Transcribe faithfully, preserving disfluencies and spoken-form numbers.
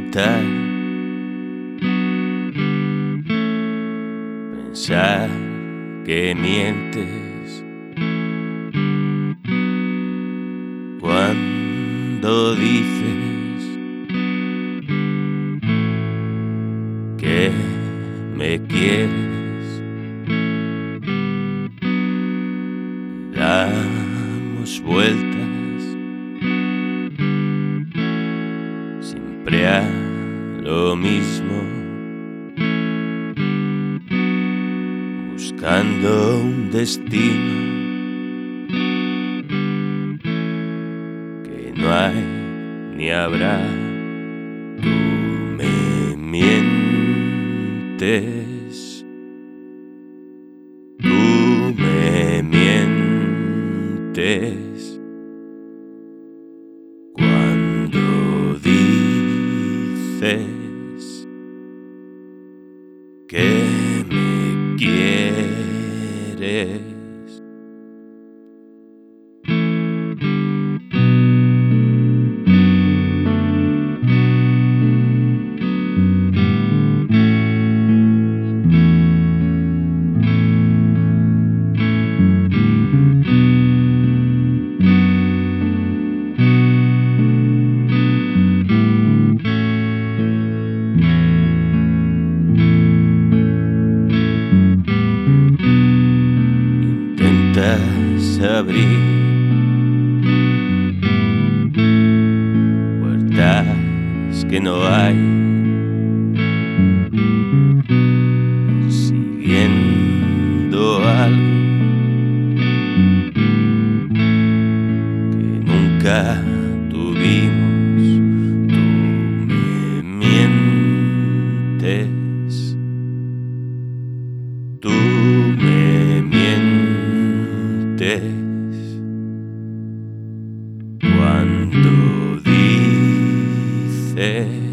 intentar pensar que mientes cuando dices que me quieres. Damos vueltas siempre a lo mismo, buscando un destino que no hay ni habrá. Tú me mientes, tú me mientes cuando dices que me quieres. Intentas abrir puertas que no hay, persiguiendo algo que nunca tuvimos. Tú me mientes, tú me mientes cuando dices